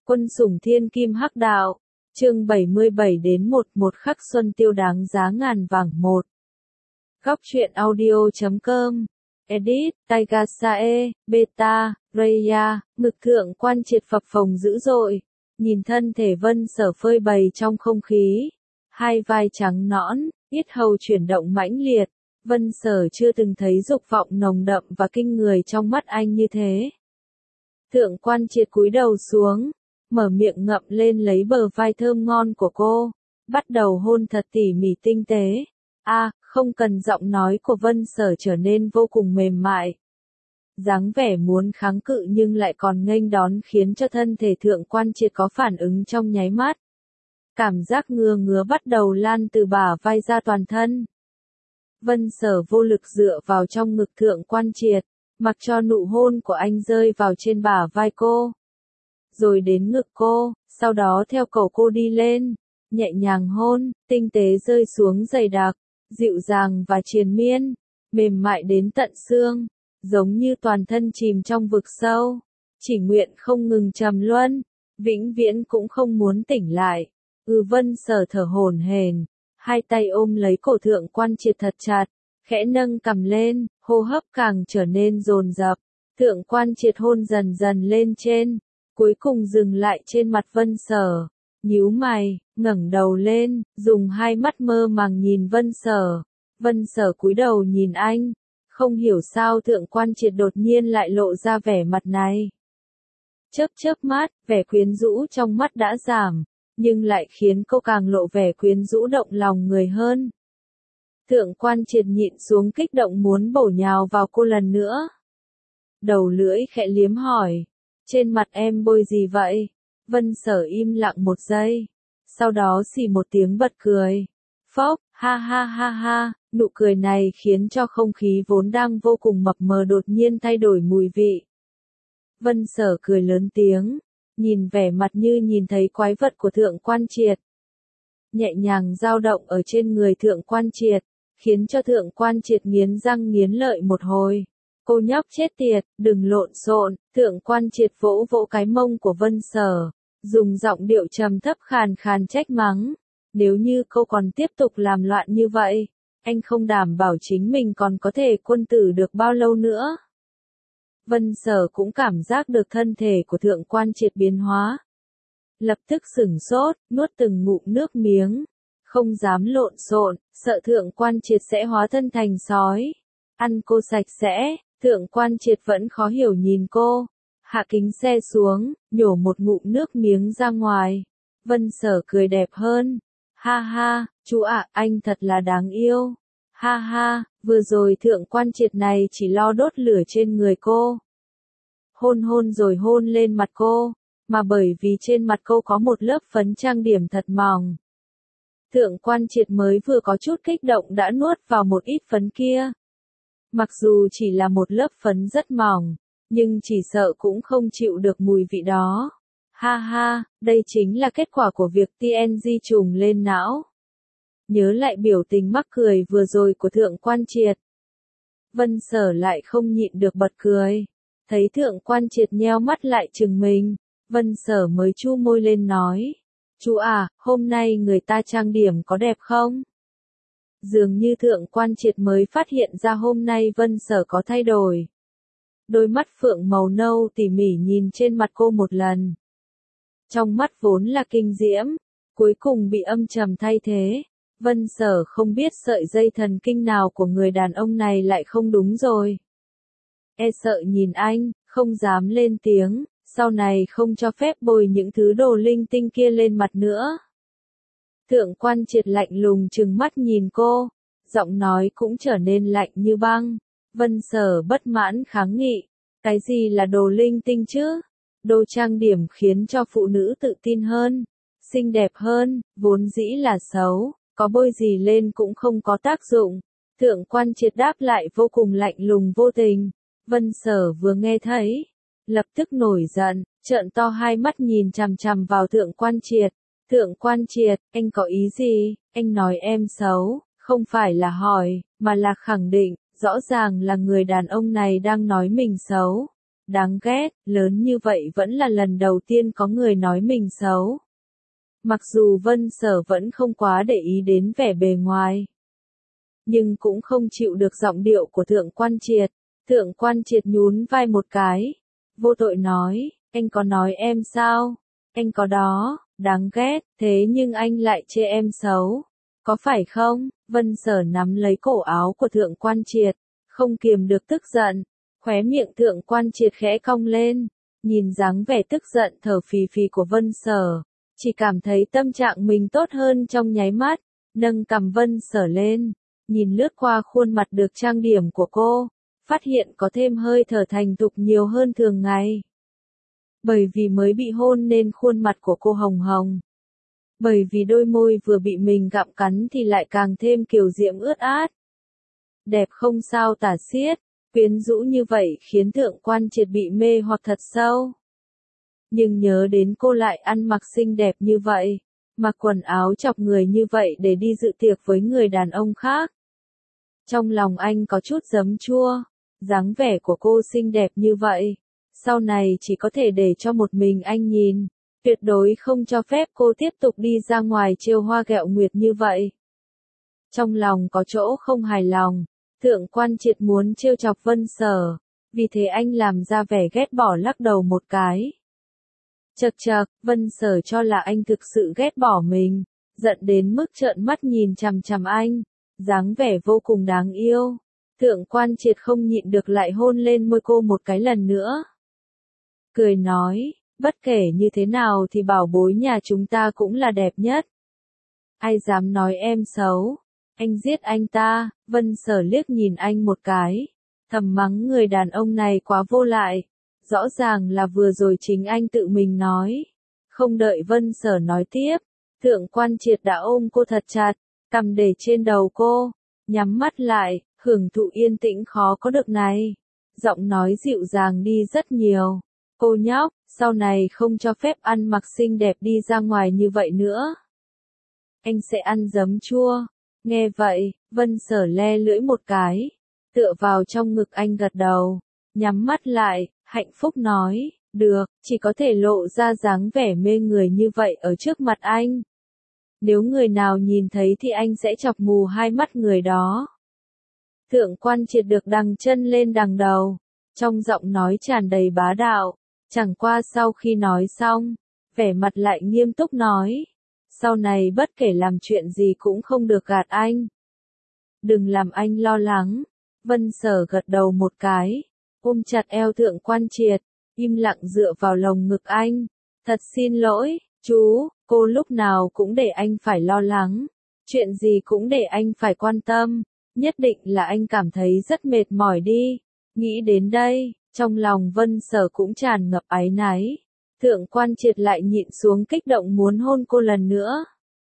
Quân sủng thiên kim hắc đạo, chương 77 đến 11 khắc xuân tiêu đáng giá ngàn vàng một. Góc truyện audio.com, edit, Taigasae, Beta, Raya, ngực thượng quan triệt phập phồng dữ dội, nhìn thân thể Vân Sở phơi bày trong không khí, hai vai trắng nõn, yết hầu chuyển động mãnh liệt, Vân Sở chưa từng thấy dục vọng nồng đậm và kinh người trong mắt anh như thế. Thượng quan triệt cúi đầu xuống, mở miệng ngậm lên lấy bờ vai thơm ngon của cô, bắt đầu hôn thật tỉ mỉ tinh tế. Không cần, giọng nói của Vân Sở trở nên vô cùng mềm mại. Dáng vẻ muốn kháng cự nhưng lại còn nghênh đón khiến cho thân thể thượng quan triệt có phản ứng trong nháy mắt. Cảm giác ngứa ngứa bắt đầu lan từ bả vai ra toàn thân. Vân Sở vô lực dựa vào trong ngực thượng quan triệt, mặc cho nụ hôn của anh rơi vào trên bả vai cô. Rồi đến ngực cô, sau đó theo cổ cô đi lên, nhẹ nhàng hôn, tinh tế rơi xuống dày đặc, dịu dàng và triền miên, mềm mại đến tận xương, giống như toàn thân chìm trong vực sâu, chỉ nguyện không ngừng trầm luân, vĩnh viễn cũng không muốn tỉnh lại. Vân Sở thở hổn hển, hai tay ôm lấy cổ thượng quan triệt thật chặt, khẽ nâng cằm lên, hô hấp càng trở nên dồn dập, thượng quan triệt hôn dần dần lên trên, cuối cùng dừng lại trên mặt Vân Sở, nhíu mày, ngẩng đầu lên, dùng hai mắt mơ màng nhìn Vân Sở. Vân Sở cúi đầu nhìn anh, không hiểu sao thượng quan triệt đột nhiên lại lộ ra vẻ mặt này. Chớp chớp mắt, vẻ quyến rũ trong mắt đã giảm, nhưng lại khiến cô càng lộ vẻ quyến rũ động lòng người hơn. Thượng quan triệt nhịn xuống kích động muốn bổ nhào vào cô lần nữa. Đầu lưỡi khẽ liếm hỏi, trên mặt em bôi gì vậy? Vân Sở im lặng một giây, sau đó xì một tiếng bật cười. Phốc, ha ha ha ha, nụ cười này khiến cho không khí vốn đang vô cùng mập mờ đột nhiên thay đổi mùi vị. Vân Sở cười lớn tiếng, nhìn vẻ mặt như nhìn thấy quái vật của thượng quan triệt. Nhẹ nhàng dao động ở trên người thượng quan triệt, khiến cho thượng quan triệt nghiến răng nghiến lợi một hồi. Cô nhóc chết tiệt, đừng lộn xộn, thượng quan triệt vỗ vỗ cái mông của Vân Sở, dùng giọng điệu trầm thấp khàn khàn trách mắng. Nếu như cô còn tiếp tục làm loạn như vậy, anh không đảm bảo chính mình còn có thể quân tử được bao lâu nữa. Vân Sở cũng cảm giác được thân thể của thượng quan triệt biến hóa. Lập tức sửng sốt, nuốt từng ngụm nước miếng, không dám lộn xộn, sợ thượng quan triệt sẽ hóa thân thành sói. Ăn cô sạch sẽ, thượng quan triệt vẫn khó hiểu nhìn cô, hạ kính xe xuống, nhổ một ngụm nước miếng ra ngoài. Vân Sở cười đẹp hơn. Ha ha, chú ạ, anh thật là đáng yêu. Ha ha, vừa rồi thượng quan triệt này chỉ lo đốt lửa trên người cô. Hôn hôn rồi hôn lên mặt cô, mà bởi vì trên mặt cô có một lớp phấn trang điểm thật mỏng. Thượng quan triệt mới vừa có chút kích động đã nuốt vào một ít phấn kia. Mặc dù chỉ là một lớp phấn rất mỏng, nhưng chỉ sợ cũng không chịu được mùi vị đó. Ha ha, đây chính là kết quả của việc TNG trùng lên não. Nhớ lại biểu tình mắc cười vừa rồi của thượng quan triệt. Vân Sở lại không nhịn được bật cười. Thấy thượng quan triệt nheo mắt lại chừng mình, Vân Sở mới chu môi lên nói. Chú à, hôm nay người ta trang điểm có đẹp không? Dường như thượng quan triệt mới phát hiện ra hôm nay Vân Sở có thay đổi. Đôi mắt phượng màu nâu tỉ mỉ nhìn trên mặt cô một lần. Trong mắt vốn là kinh diễm, cuối cùng bị âm trầm thay thế. Vân Sở không biết sợi dây thần kinh nào của người đàn ông này lại không đúng rồi. E sợ nhìn anh, không dám lên tiếng, sau này không cho phép bôi những thứ đồ linh tinh kia lên mặt nữa. Thượng quan triệt lạnh lùng trừng mắt nhìn cô, giọng nói cũng trở nên lạnh như băng. Vân Sở bất mãn kháng nghị, cái gì là đồ linh tinh chứ? Đồ trang điểm khiến cho phụ nữ tự tin hơn, xinh đẹp hơn, vốn dĩ là xấu, có bôi gì lên cũng không có tác dụng. Thượng quan triệt đáp lại vô cùng lạnh lùng vô tình. Vân Sở vừa nghe thấy, lập tức nổi giận, trợn to hai mắt nhìn chằm chằm vào thượng quan triệt. Thượng quan triệt, anh có ý gì? Anh nói em xấu, không phải là hỏi, mà là khẳng định, rõ ràng là người đàn ông này đang nói mình xấu. đáng ghét, lớn như vậy vẫn là lần đầu tiên có người nói mình xấu. Mặc dù Vân Sở vẫn không quá để ý đến vẻ bề ngoài, nhưng cũng không chịu được giọng điệu của Thượng Quan Triệt. Thượng Quan Triệt nhún vai một cái, vô tội nói, anh có nói em sao? Anh có đó, đáng ghét, thế nhưng anh lại chê em xấu. Có phải không? Vân Sở nắm lấy cổ áo của Thượng Quan Triệt, không kiềm được tức giận. Khóe miệng Thượng Quan Triệt khẽ cong lên, nhìn dáng vẻ tức giận thở phì phì của Vân Sở, chỉ cảm thấy tâm trạng mình tốt hơn trong nháy mắt, nâng cằm Vân Sở lên, nhìn lướt qua khuôn mặt được trang điểm của cô, phát hiện có thêm hơi thở thành thục nhiều hơn thường ngày. Bởi vì mới bị hôn nên khuôn mặt của cô hồng hồng. Bởi vì đôi môi vừa bị mình gặm cắn thì lại càng thêm kiều diễm ướt át. Đẹp không sao tả xiết, quyến rũ như vậy khiến Thượng Quan Triệt bị mê hoặc thật sâu. Nhưng nhớ đến cô lại ăn mặc xinh đẹp như vậy, mặc quần áo chọc người như vậy để đi dự tiệc với người đàn ông khác. Trong lòng anh có chút giấm chua, dáng vẻ của cô xinh đẹp như vậy, sau này chỉ có thể để cho một mình anh nhìn, tuyệt đối không cho phép cô tiếp tục đi ra ngoài trêu hoa ghẹo nguyệt như vậy. Trong lòng có chỗ không hài lòng, Thượng Quan Triệt muốn trêu chọc Vân Sở, vì thế anh làm ra vẻ ghét bỏ lắc đầu một cái. Chậc chậc, Vân Sở cho là anh thực sự ghét bỏ mình, giận đến mức trợn mắt nhìn chằm chằm anh, dáng vẻ vô cùng đáng yêu. Thượng Quan Triệt không nhịn được lại hôn lên môi cô một cái lần nữa. Cười nói, bất kể như thế nào thì bảo bối nhà chúng ta cũng là đẹp nhất. Ai dám nói em xấu, anh giết anh ta. Vân Sở liếc nhìn anh một cái, thầm mắng người đàn ông này quá vô lại. Rõ ràng là vừa rồi chính anh tự mình nói. Không đợi Vân Sở nói tiếp, Thượng Quan Triệt đã ôm cô thật chặt, cầm để trên đầu cô, nhắm mắt lại, hưởng thụ yên tĩnh khó có được này. Giọng nói dịu dàng đi rất nhiều. Cô nhóc, sau này không cho phép ăn mặc xinh đẹp đi ra ngoài như vậy nữa. Anh sẽ ăn giấm chua. Nghe vậy, Vân Sở le lưỡi một cái, tựa vào trong ngực anh gật đầu, nhắm mắt lại, hạnh phúc nói, được, chỉ có thể lộ ra dáng vẻ mê người như vậy ở trước mặt anh. Nếu người nào nhìn thấy thì anh sẽ chọc mù hai mắt người đó. Thượng Quan Triệt được đằng chân lên đằng đầu, trong giọng nói tràn đầy bá đạo, chẳng qua sau khi nói xong, vẻ mặt lại nghiêm túc nói, sau này bất kể làm chuyện gì cũng không được gạt anh. Đừng làm anh lo lắng. Vân Sở gật đầu một cái, ôm chặt eo Thượng Quan Triệt, im lặng dựa vào lồng ngực anh. Thật xin lỗi, chú, cô lúc nào cũng để anh phải lo lắng, chuyện gì cũng để anh phải quan tâm, nhất định là anh cảm thấy rất mệt mỏi đi. Nghĩ đến đây, trong lòng Vân Sở cũng tràn ngập áy náy. Thượng Quan Triệt lại nhịn xuống kích động muốn hôn cô lần nữa.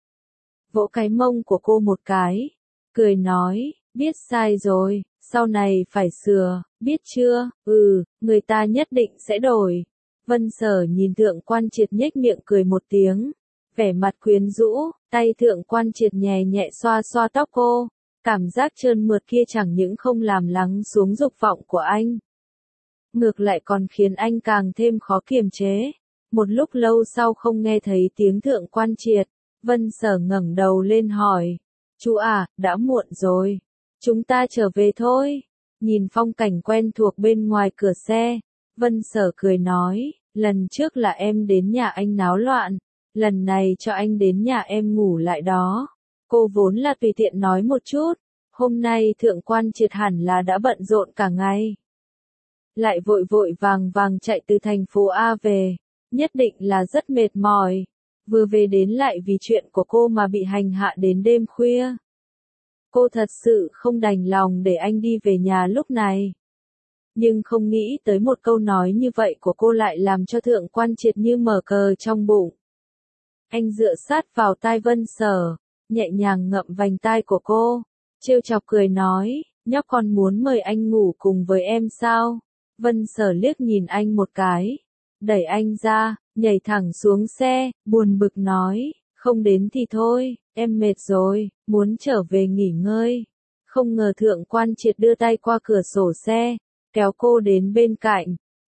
Vỗ cái mông của cô một cái, cười nói, biết sai rồi, sau này phải sửa, biết chưa? Người ta nhất định sẽ đổi. Vân Sở nhìn Thượng Quan Triệt nhếch miệng cười một tiếng, vẻ mặt quyến rũ, tay Thượng Quan Triệt nhẹ nhẹ xoa xoa tóc cô, cảm giác trơn mượt kia chẳng những không làm lắng xuống dục vọng của anh, ngược lại còn khiến anh càng thêm khó kiềm chế. Một lúc lâu sau không nghe thấy tiếng Thượng Quan Triệt, Vân Sở ngẩng đầu lên hỏi, chú à, đã muộn rồi, chúng ta trở về thôi. Nhìn phong cảnh quen thuộc bên ngoài cửa xe, Vân Sở cười nói, lần trước là em đến nhà anh náo loạn, lần này cho anh đến nhà em ngủ lại đó. Cô vốn là tùy tiện nói một chút, hôm nay Thượng Quan Triệt hẳn là đã bận rộn cả ngày. Lại vội vội vàng vàng chạy từ thành phố A về, nhất định là rất mệt mỏi. Vừa về đến lại vì chuyện của cô mà bị hành hạ đến đêm khuya. Cô thật sự không đành lòng để anh đi về nhà lúc này. Nhưng không nghĩ tới một câu nói như vậy của cô lại làm cho Thượng Quan Triệt như mở cờ trong bụng. Anh dựa sát vào tai Vân Sở, nhẹ nhàng ngậm vành tai của cô, trêu chọc cười nói, nhóc con muốn mời anh ngủ cùng với em sao? Vân Sở liếc nhìn anh một cái, đẩy anh ra, nhảy thẳng xuống xe, buồn bực nói, không đến thì thôi, em mệt rồi, muốn trở về nghỉ ngơi. Không ngờ Thượng Quan Triệt đưa tay qua cửa sổ xe, kéo cô đến bên cạnh,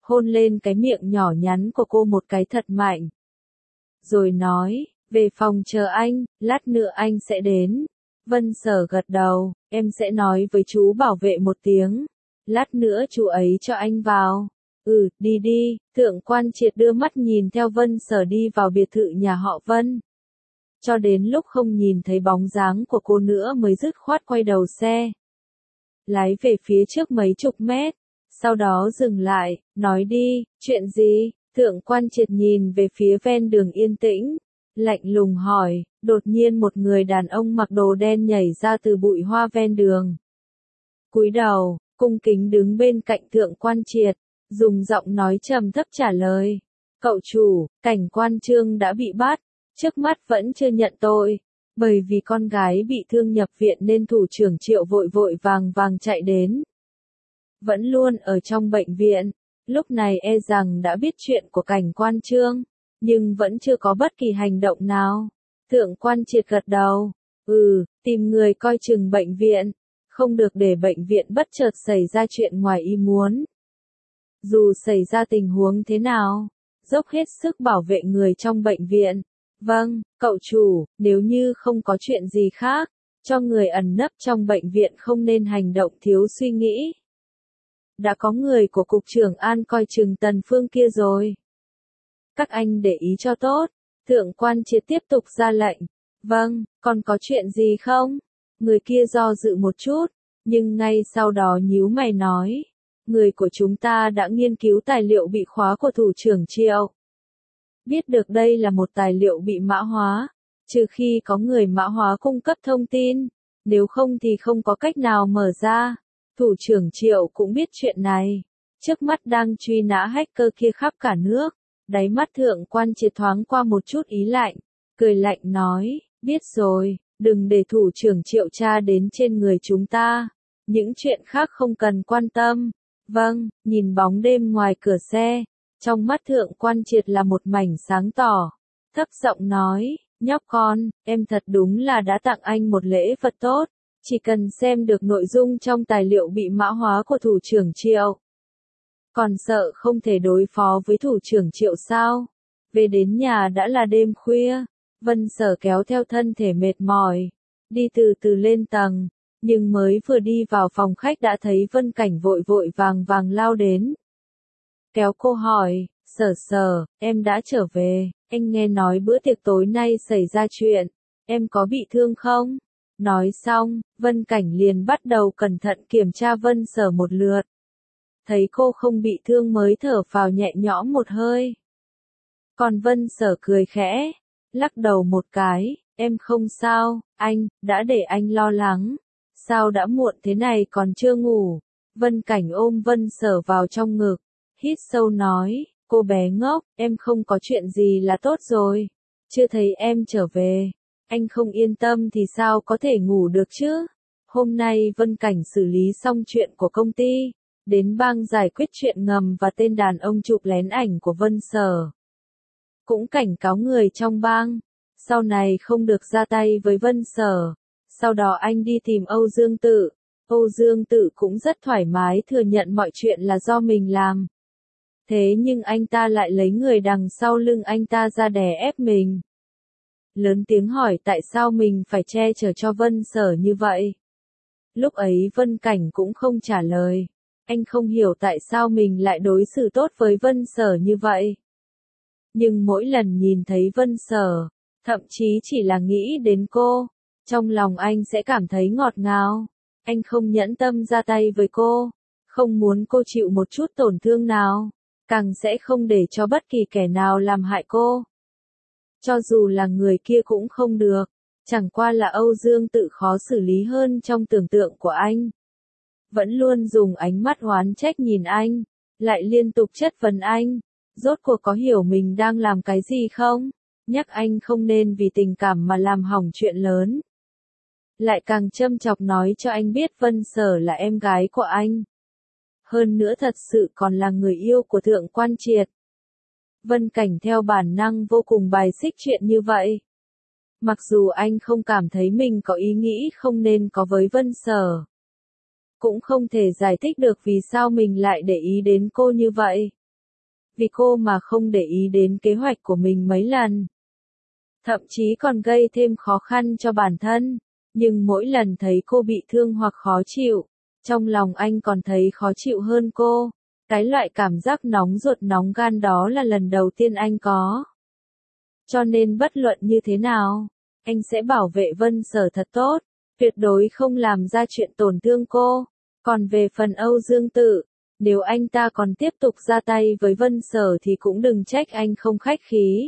hôn lên cái miệng nhỏ nhắn của cô một cái thật mạnh. Rồi nói, về phòng chờ anh, lát nữa anh sẽ đến. Vân Sở gật đầu, em sẽ nói với chú bảo vệ một tiếng. Lát nữa chú ấy cho anh vào. Ừ, đi đi, Thượng Quan Triệt đưa mắt nhìn theo Vân Sở đi vào biệt thự nhà họ Vân. Cho đến lúc không nhìn thấy bóng dáng của cô nữa mới dứt khoát quay đầu xe. Lái về phía trước mấy chục mét, sau đó dừng lại, nói đi, chuyện gì? Thượng Quan Triệt nhìn về phía ven đường yên tĩnh, lạnh lùng hỏi, đột nhiên một người đàn ông mặc đồ đen nhảy ra từ bụi hoa ven đường. Cúi đầu, cung kính đứng bên cạnh Thượng Quan Triệt, dùng giọng nói trầm thấp trả lời. Cậu chủ, cảnh quan Trương đã bị bắt, trước mắt vẫn chưa nhận tội. Bởi vì con gái bị thương nhập viện nên thủ trưởng Triệu vội vội vàng vàng chạy đến. Vẫn luôn ở trong bệnh viện, lúc này e rằng đã biết chuyện của cảnh quan Trương, nhưng vẫn chưa có bất kỳ hành động nào. Thượng Quan Triệt gật đầu, tìm người coi chừng bệnh viện, không được để bệnh viện bất chợt xảy ra chuyện ngoài ý muốn. Dù xảy ra tình huống thế nào, dốc hết sức bảo vệ người trong bệnh viện. Vâng, cậu chủ, nếu như không có chuyện gì khác, cho người ẩn nấp trong bệnh viện không nên hành động thiếu suy nghĩ. Đã có người của Cục trưởng An coi chừng Tần Phương kia rồi. Các anh để ý cho tốt. Thượng Quan Triệt tiếp tục ra lệnh. Vâng, còn có chuyện gì không? Người kia do dự một chút, nhưng ngay sau đó nhíu mày nói. Người của chúng ta đã nghiên cứu tài liệu bị khóa của thủ trưởng Triệu. Biết được đây là một tài liệu bị mã hóa, trừ khi có người mã hóa cung cấp thông tin, nếu không thì không có cách nào mở ra. Thủ trưởng Triệu cũng biết chuyện này, trước mắt đang truy nã hacker kia khắp cả nước. Đáy mắt Thượng Quan Triệt thoáng qua một chút ý lạnh, cười lạnh nói, biết rồi, đừng để thủ trưởng Triệu tra đến trên người chúng ta, những chuyện khác không cần quan tâm. Vâng, nhìn bóng đêm ngoài cửa xe, trong mắt Thượng Quan Triệt là một mảnh sáng tỏ, thấp giọng nói, nhóc con, em thật đúng là đã tặng anh một lễ vật tốt, chỉ cần xem được nội dung trong tài liệu bị mã hóa của thủ trưởng Triệu. Còn sợ không thể đối phó với thủ trưởng Triệu sao? Về đến nhà đã là đêm khuya, Vân Sở kéo theo thân thể mệt mỏi, đi từ từ lên tầng, nhưng mới vừa đi vào phòng khách đã thấy Vân Cảnh vội vội vàng vàng lao đến. Kéo cô hỏi, Sở, em đã trở về, anh nghe nói bữa tiệc tối nay xảy ra chuyện, em có bị thương không? Nói xong, Vân Cảnh liền bắt đầu cẩn thận kiểm tra Vân Sở một lượt. Thấy cô không bị thương mới thở phào nhẹ nhõm một hơi. Còn Vân Sở cười khẽ, lắc đầu một cái, em không sao, anh, đã để anh lo lắng. Sao đã muộn thế này còn chưa ngủ? Vân Cảnh ôm Vân Sở vào trong ngực, hít sâu nói, cô bé ngốc, em không có chuyện gì là tốt rồi. Chưa thấy em trở về, anh không yên tâm thì sao có thể ngủ được chứ? Hôm nay Vân Cảnh xử lý xong chuyện của công ty, đến bang giải quyết chuyện ngầm và tên đàn ông chụp lén ảnh của Vân Sở. Cũng cảnh cáo người trong bang, sau này không được ra tay với Vân Sở. Sau đó anh đi tìm Âu Dương Tự. Âu Dương Tự cũng rất thoải mái thừa nhận mọi chuyện là do mình làm. Thế nhưng anh ta lại lấy người đằng sau lưng anh ta ra đè ép mình. Lớn tiếng hỏi tại sao mình phải che chở cho Vân Sở như vậy. Lúc ấy Vân Cảnh cũng không trả lời. Anh không hiểu tại sao mình lại đối xử tốt với Vân Sở như vậy. Nhưng mỗi lần nhìn thấy Vân Sở, thậm chí chỉ là nghĩ đến cô, trong lòng anh sẽ cảm thấy ngọt ngào. Anh không nhẫn tâm ra tay với cô, không muốn cô chịu một chút tổn thương nào, càng sẽ không để cho bất kỳ kẻ nào làm hại cô. Cho dù là người kia cũng không được, chẳng qua là Âu Dương Tự khó xử lý hơn trong tưởng tượng của anh. Vẫn luôn dùng ánh mắt oán trách nhìn anh, lại liên tục chất vấn anh, rốt cuộc có hiểu mình đang làm cái gì không? Nhắc anh không nên vì tình cảm mà làm hỏng chuyện lớn. Lại càng châm chọc nói cho anh biết Vân Sở là em gái của anh. Hơn nữa thật sự còn là người yêu của Thượng Quan Triệt. Vân Cảnh theo bản năng vô cùng bài xích chuyện như vậy. Mặc dù anh không cảm thấy mình có ý nghĩ không nên có với Vân Sở. Cũng không thể giải thích được vì sao mình lại để ý đến cô như vậy. vì cô mà không để ý đến kế hoạch của mình mấy lần. Thậm chí còn gây thêm khó khăn cho bản thân, nhưng mỗi lần thấy cô bị thương hoặc khó chịu, trong lòng anh còn thấy khó chịu hơn cô. Cái loại cảm giác nóng ruột nóng gan đó là lần đầu tiên anh có. Cho nên bất luận như thế nào, anh sẽ bảo vệ Vân Sở thật tốt, tuyệt đối không làm ra chuyện tổn thương cô. Còn về phần Âu Dương Tự, nếu anh ta còn tiếp tục ra tay với Vân Sở thì cũng đừng trách anh không khách khí.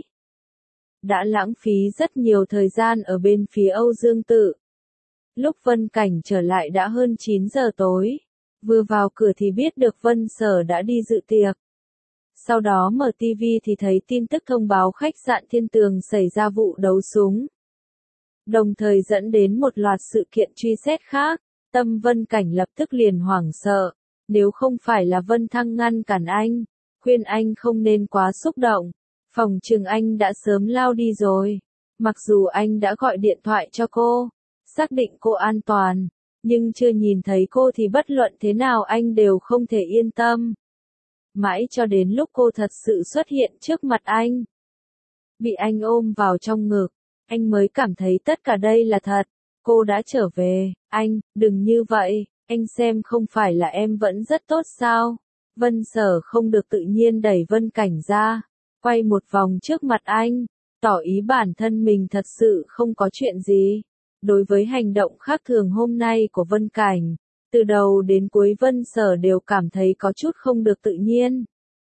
Đã lãng phí rất nhiều thời gian ở bên phía Âu Dương Tự. Lúc Vân Cảnh trở lại đã hơn 9 giờ tối. Vừa vào cửa thì biết được Vân Sở đã đi dự tiệc. Sau đó mở TV thì thấy tin tức thông báo khách sạn Thiên Tường xảy ra vụ đấu súng. Đồng thời dẫn đến một loạt sự kiện truy xét khác. Tâm Vân Cảnh lập tức liền hoảng sợ. Nếu không phải là Vân Thăng ngăn cản anh, khuyên anh không nên quá xúc động, phòng chừng anh đã sớm lao đi rồi. Mặc dù anh đã gọi điện thoại cho cô, xác định cô an toàn, nhưng chưa nhìn thấy cô thì bất luận thế nào anh đều không thể yên tâm. Mãi cho đến lúc cô thật sự xuất hiện trước mặt anh, bị anh ôm vào trong ngực, anh mới cảm thấy tất cả đây là thật. Cô đã trở về, anh, đừng như vậy, anh xem không phải là em vẫn rất tốt sao? Vân Sở không được tự nhiên đẩy Vân Cảnh ra, quay một vòng trước mặt anh, tỏ ý bản thân mình thật sự không có chuyện gì. Đối với hành động khác thường hôm nay của Vân Cảnh, từ đầu đến cuối Vân Sở đều cảm thấy có chút không được tự nhiên.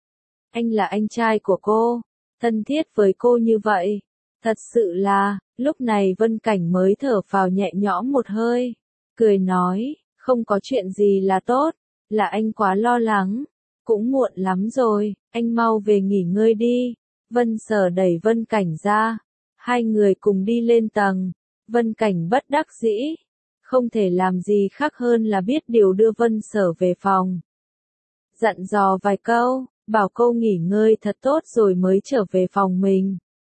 Anh là anh trai của cô, thân thiết với cô như vậy. Thật sự là, lúc này Vân Cảnh mới thở phào nhẹ nhõm một hơi, cười nói, không có chuyện gì là tốt, là anh quá lo lắng, cũng muộn lắm rồi, anh mau về nghỉ ngơi đi. Vân Sở đẩy Vân Cảnh ra, hai người cùng đi lên tầng. Vân Cảnh bất đắc dĩ, không thể làm gì khác hơn là biết điều đưa Vân Sở về phòng. Dặn dò vài câu, bảo cô nghỉ ngơi thật tốt rồi mới trở về phòng mình.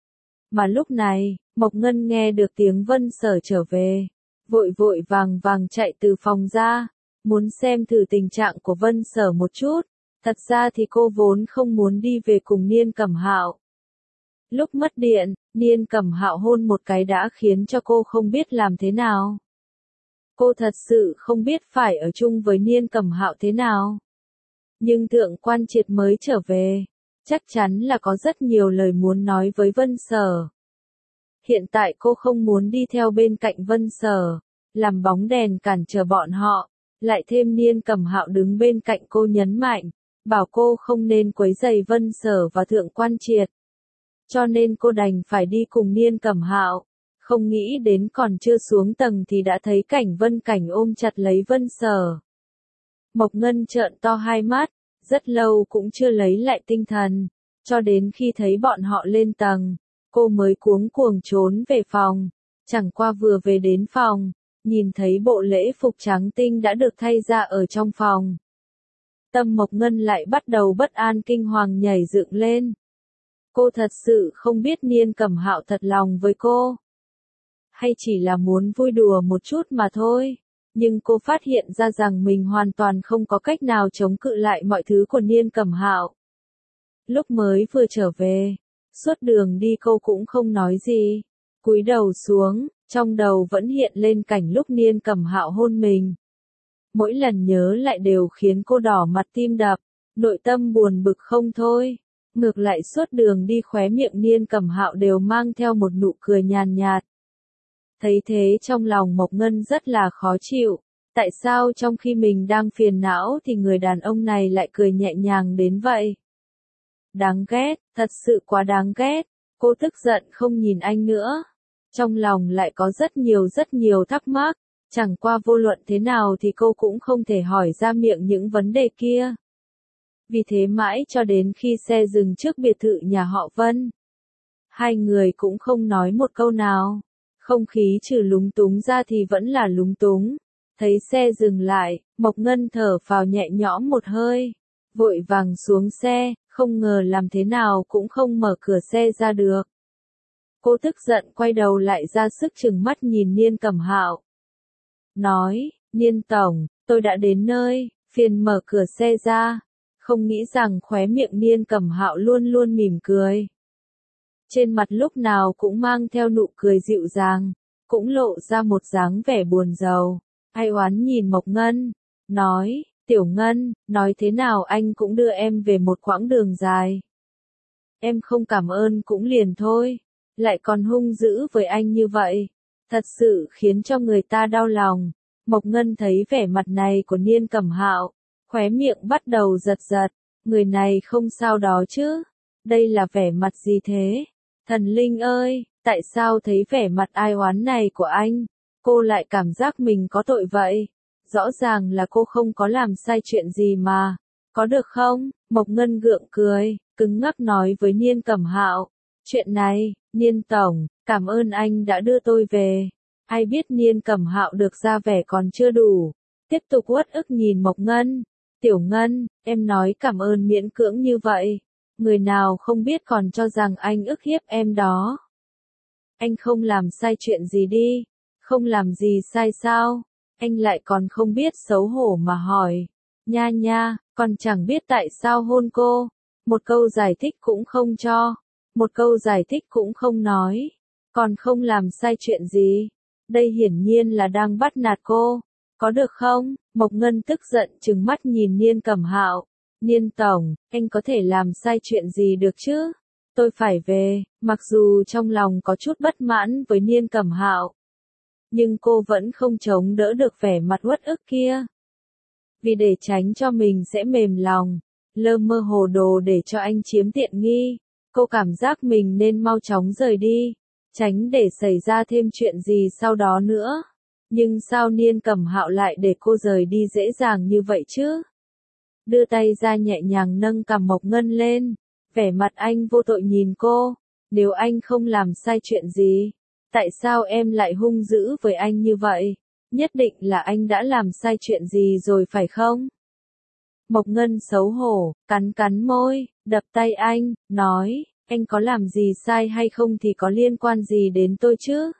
Mà lúc này, Mộc Ngân nghe được tiếng Vân Sở trở về, vội vội vàng vàng chạy từ phòng ra, muốn xem thử tình trạng của Vân Sở một chút. Thật ra thì cô vốn không muốn đi về cùng Niên Cẩm Hạo. Lúc mất điện, Niên Cẩm Hạo hôn một cái đã khiến cho cô không biết làm thế nào. Cô thật sự không biết phải ở chung với Niên Cẩm Hạo thế nào. Nhưng Thượng Quan Triệt mới trở về, chắc chắn là có rất nhiều lời muốn nói với Vân Sở. Hiện tại cô không muốn đi theo bên cạnh Vân Sở, làm bóng đèn cản trở bọn họ, lại thêm Niên Cẩm Hạo đứng bên cạnh cô nhấn mạnh, bảo cô không nên quấy rầy Vân Sở và Thượng Quan Triệt. Cho nên cô đành phải đi cùng Niên Cẩm Hạo, không nghĩ đến còn chưa xuống tầng thì đã thấy cảnh Vân Cảnh ôm chặt lấy Vân Sở. Mộc Ngân trợn to hai mắt, rất lâu cũng chưa lấy lại tinh thần, cho đến khi thấy bọn họ lên tầng, cô mới cuống cuồng trốn về phòng. Chẳng qua vừa về đến phòng, nhìn thấy bộ lễ phục trắng tinh đã được thay ra ở trong phòng. Tâm Mộc Ngân lại bắt đầu bất an kinh hoàng nhảy dựng lên. Cô thật sự không biết Niên Cẩm Hạo thật lòng với cô, hay chỉ là muốn vui đùa một chút mà thôi. Nhưng cô phát hiện ra rằng mình hoàn toàn không có cách nào chống cự lại mọi thứ của Niên Cẩm Hạo. Lúc mới vừa trở về, suốt đường đi cô cũng không nói gì, cúi đầu xuống, trong đầu vẫn hiện lên cảnh lúc Niên Cẩm Hạo hôn mình. Mỗi lần nhớ lại đều khiến cô đỏ mặt tim đập, nội tâm buồn bực không thôi. Ngược lại suốt đường đi khóe miệng Niên Cẩm Hạo đều mang theo một nụ cười nhàn nhạt. Thấy thế trong lòng Mộc Ngân rất là khó chịu, tại sao trong khi mình đang phiền não thì người đàn ông này lại cười nhẹ nhàng đến vậy? Đáng ghét, thật sự quá đáng ghét. Cô tức giận không nhìn anh nữa. Trong lòng lại có rất nhiều thắc mắc, chẳng qua vô luận thế nào thì cô cũng không thể hỏi ra miệng những vấn đề kia. Vì thế mãi cho đến khi xe dừng trước biệt thự nhà họ Vân, hai người cũng không nói một câu nào. Không khí trừ lúng túng ra thì vẫn là lúng túng. Thấy xe dừng lại, Mộc Ngân thở phào nhẹ nhõm một hơi, vội vàng xuống xe, không ngờ làm thế nào cũng không mở cửa xe ra được. Cô tức giận quay đầu lại ra sức trừng mắt nhìn Niên Cẩm Hạo. Nói, Niên Tổng, tôi đã đến nơi, phiền mở cửa xe ra. Không nghĩ rằng khóe miệng Niên Cẩm Hạo luôn luôn mỉm cười. Trên mặt lúc nào cũng mang theo nụ cười dịu dàng, cũng lộ ra một dáng vẻ buồn rầu. Ai oán nhìn Mộc Ngân, nói, Tiểu Ngân, nói thế nào anh cũng đưa em về một quãng đường dài. Em không cảm ơn cũng liền thôi, lại còn hung dữ với anh như vậy. Thật sự khiến cho người ta đau lòng. Mộc Ngân thấy vẻ mặt này của Niên Cẩm Hạo, khóe miệng bắt đầu giật giật. Người này không sao đó chứ? Đây là vẻ mặt gì thế? Thần linh ơi, tại sao thấy vẻ mặt ai oán này của anh? Cô lại cảm giác mình có tội vậy. Rõ ràng là cô không có làm sai chuyện gì mà. Có được không? Mộc Ngân gượng cười, cứng ngắc nói với Niên Cẩm Hạo. Chuyện này, Niên Tổng, cảm ơn anh đã đưa tôi về. Ai biết Niên Cẩm Hạo được ra vẻ còn chưa đủ. Tiếp tục uất ức nhìn Mộc Ngân. Tiểu Ngân, em nói cảm ơn miễn cưỡng như vậy. Người nào không biết còn cho rằng anh ức hiếp em đó. Anh không làm sai chuyện gì đi. Không làm gì sai sao? Anh lại còn không biết xấu hổ mà hỏi. Nha nha, còn chẳng biết tại sao hôn cô. Một câu giải thích cũng không cho. Một câu giải thích cũng không nói. Còn không làm sai chuyện gì. Đây hiển nhiên là đang bắt nạt cô. Có được không? Mộc Ngân tức giận trừng mắt nhìn Niên Cẩm Hạo. Niên Tổng, anh có thể làm sai chuyện gì được chứ? Tôi phải về, mặc dù trong lòng có chút bất mãn với Niên Cẩm Hạo. Nhưng cô vẫn không chống đỡ được vẻ mặt uất ức kia. Vì để tránh cho mình sẽ mềm lòng, lơ mơ hồ đồ để cho anh chiếm tiện nghi, cô cảm giác mình nên mau chóng rời đi, tránh để xảy ra thêm chuyện gì sau đó nữa. Nhưng sao Niên Cẩm Hạo lại để cô rời đi dễ dàng như vậy chứ? Đưa tay ra nhẹ nhàng nâng cằm Mộc Ngân lên, vẻ mặt anh vô tội nhìn cô. Nếu anh không làm sai chuyện gì, tại sao em lại hung dữ với anh như vậy? Nhất định là anh đã làm sai chuyện gì rồi phải không? Mộc Ngân xấu hổ, cắn cắn môi, đập tay anh, nói, anh có làm gì sai hay không thì có liên quan gì đến tôi chứ?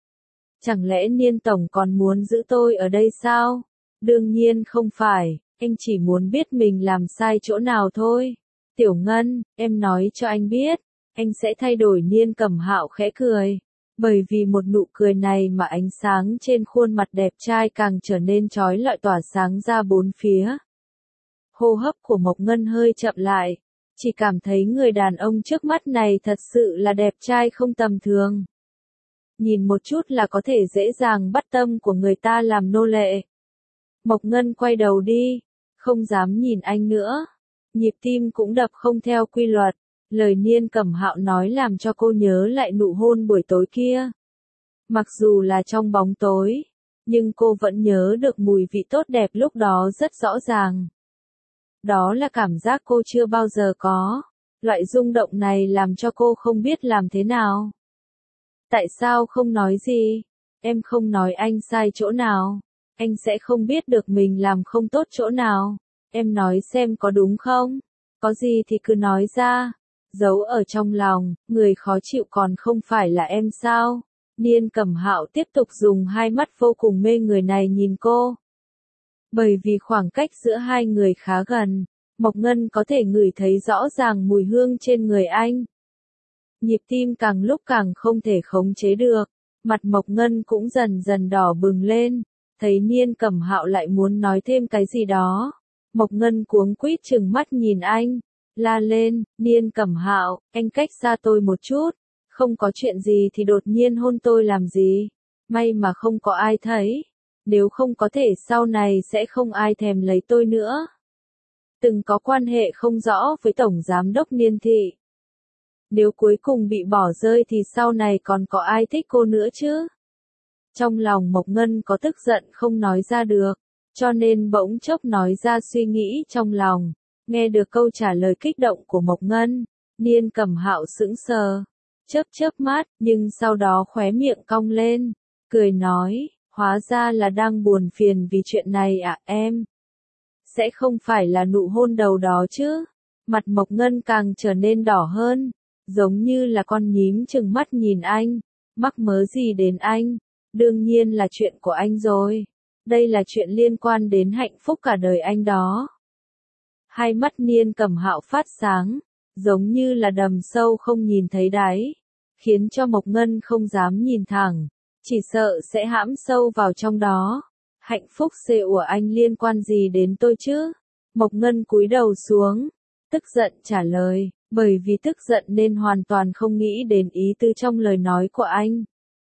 Chẳng lẽ Niên Tổng còn muốn giữ tôi ở đây sao? Đương nhiên không phải, anh chỉ muốn biết mình làm sai chỗ nào thôi. Tiểu Ngân, em nói cho anh biết, anh sẽ thay đổi. Niên Cẩm Hạo khẽ cười. Bởi vì một nụ cười này mà ánh sáng trên khuôn mặt đẹp trai càng trở nên chói lọi tỏa sáng ra bốn phía. Hô hấp của Mộc Ngân hơi chậm lại, chỉ cảm thấy người đàn ông trước mắt này thật sự là đẹp trai không tầm thường. Nhìn một chút là có thể dễ dàng bắt tâm của người ta làm nô lệ. Mộc Ngân quay đầu đi, không dám nhìn anh nữa. Nhịp tim cũng đập không theo quy luật. Lời Niên Cẩm Hạo nói làm cho cô nhớ lại nụ hôn buổi tối kia. Mặc dù là trong bóng tối, nhưng cô vẫn nhớ được mùi vị tốt đẹp lúc đó rất rõ ràng. Đó là cảm giác cô chưa bao giờ có. Loại rung động này làm cho cô không biết làm thế nào. Tại sao không nói gì? Em không nói anh sai chỗ nào. Anh sẽ không biết được mình làm không tốt chỗ nào. Em nói xem có đúng không? Có gì thì cứ nói ra. Giấu ở trong lòng, người khó chịu còn không phải là em sao? Niên Cẩm Hạo tiếp tục dùng hai mắt vô cùng mê người này nhìn cô. Bởi vì khoảng cách giữa hai người khá gần, Mộc Ngân có thể ngửi thấy rõ ràng mùi hương trên người anh. Nhịp tim càng lúc càng không thể khống chế được, mặt Mộc Ngân cũng dần dần đỏ bừng lên, thấy Niên Cẩm Hạo lại muốn nói thêm cái gì đó. Mộc Ngân cuống quýt trừng mắt nhìn anh, la lên, Niên Cẩm Hạo, anh cách xa tôi một chút, không có chuyện gì thì đột nhiên hôn tôi làm gì, may mà không có ai thấy, nếu không có thể sau này sẽ không ai thèm lấy tôi nữa. Từng có quan hệ không rõ với Tổng Giám đốc Niên Thị. Nếu cuối cùng bị bỏ rơi thì sau này còn có ai thích cô nữa chứ? Trong lòng Mộc Ngân có tức giận không nói ra được, cho nên bỗng chốc nói ra suy nghĩ trong lòng. Nghe được câu trả lời kích động của Mộc Ngân, Niên Cẩm Hạo sững sờ, chớp mắt, nhưng sau đó khóe miệng cong lên, cười nói, hóa ra là đang buồn phiền vì chuyện này à em? Sẽ không phải là nụ hôn đầu đó chứ? Mặt Mộc Ngân càng trở nên đỏ hơn, giống như là con nhím trừng mắt nhìn anh, mắc mớ gì đến anh? Đương nhiên là chuyện của anh rồi. Đây là chuyện liên quan đến hạnh phúc cả đời anh đó. Hai mắt Niên Cẩm Hạo phát sáng, giống như là đầm sâu không nhìn thấy đáy, khiến cho Mộc Ngân không dám nhìn thẳng, chỉ sợ sẽ hãm sâu vào trong đó. Hạnh phúc xê của anh liên quan gì đến tôi chứ? Mộc Ngân cúi đầu xuống, tức giận trả lời, bởi vì tức giận nên hoàn toàn không nghĩ đến ý tư trong lời nói của anh.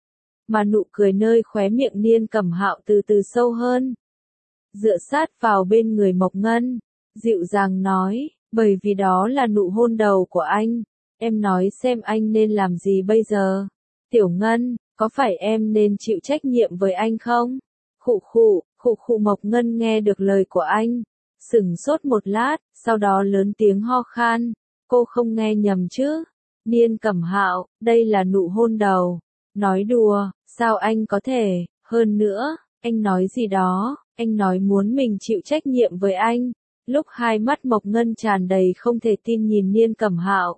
Mà nụ cười nơi khóe miệng Niên Cẩm Hạo từ từ sâu hơn. Dựa sát vào bên người Mộc Ngân, dịu dàng nói, bởi vì đó là nụ hôn đầu của anh, em nói xem anh nên làm gì bây giờ? Tiểu Ngân, có phải em nên chịu trách nhiệm với anh không? Khụ khụ Mộc Ngân nghe được lời của anh, sửng sốt một lát, sau đó lớn tiếng ho khan, cô không nghe nhầm chứ? Niên Cẩm Hạo, đây là nụ hôn đầu. Nói đùa, sao anh có thể, hơn nữa, anh nói gì đó, anh nói muốn mình chịu trách nhiệm với anh. Lúc hai mắt Mộc Ngân tràn đầy không thể tin nhìn Niên Cẩm Hạo.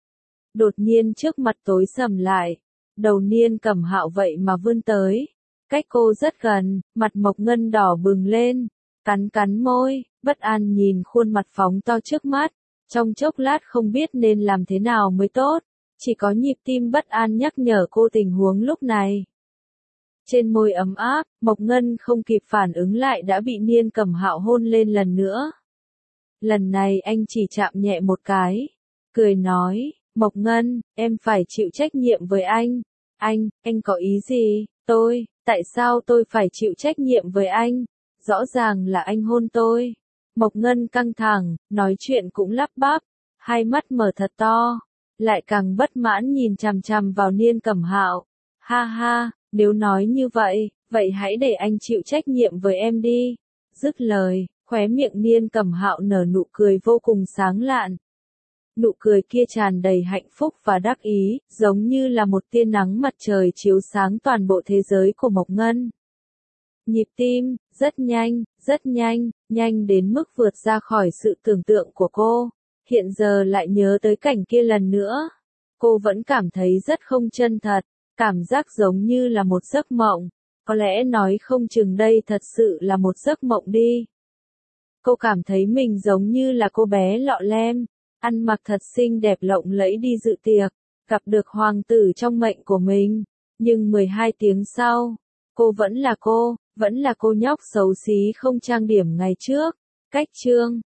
Đột nhiên trước mặt tối sầm lại, đầu Niên Cẩm Hạo vậy mà vươn tới, cách cô rất gần, mặt Mộc Ngân đỏ bừng lên, cắn môi, bất an nhìn khuôn mặt phóng to trước mắt, trong chốc lát không biết nên làm thế nào mới tốt, chỉ có nhịp tim bất an nhắc nhở cô tình huống lúc này. Trên môi ấm áp, Mộc Ngân không kịp phản ứng lại đã bị Niên Cẩm Hạo hôn lên lần nữa. Lần này anh chỉ chạm nhẹ một cái, cười nói, Mộc Ngân, em phải chịu trách nhiệm với anh. Anh có ý gì? Tại sao tôi phải chịu trách nhiệm với anh? Rõ ràng là anh hôn tôi. Mộc Ngân căng thẳng, nói chuyện cũng lắp bắp, hai mắt mở thật to, lại càng bất mãn nhìn chằm chằm vào Niên Cẩm Hạo. Ha ha, nếu nói như vậy, vậy hãy để anh chịu trách nhiệm với em đi. Dứt lời, khóe miệng Niên Cẩm Hạo nở nụ cười vô cùng sáng lạn. Nụ cười kia tràn đầy hạnh phúc và đắc ý, giống như là một tia nắng mặt trời chiếu sáng toàn bộ thế giới của Mộc Ngân. Nhịp tim, rất nhanh đến mức vượt ra khỏi sự tưởng tượng của cô. Hiện giờ lại nhớ tới cảnh kia lần nữa. Cô vẫn cảm thấy rất không chân thật, cảm giác giống như là một giấc mộng. Có lẽ nói không chừng đây thật sự là một giấc mộng đi. Cô cảm thấy mình giống như là cô bé lọ lem, ăn mặc thật xinh đẹp lộng lẫy đi dự tiệc, gặp được hoàng tử trong mệnh của mình. Nhưng 12 tiếng sau, cô vẫn là cô nhóc xấu xí không trang điểm ngày trước. Cách chương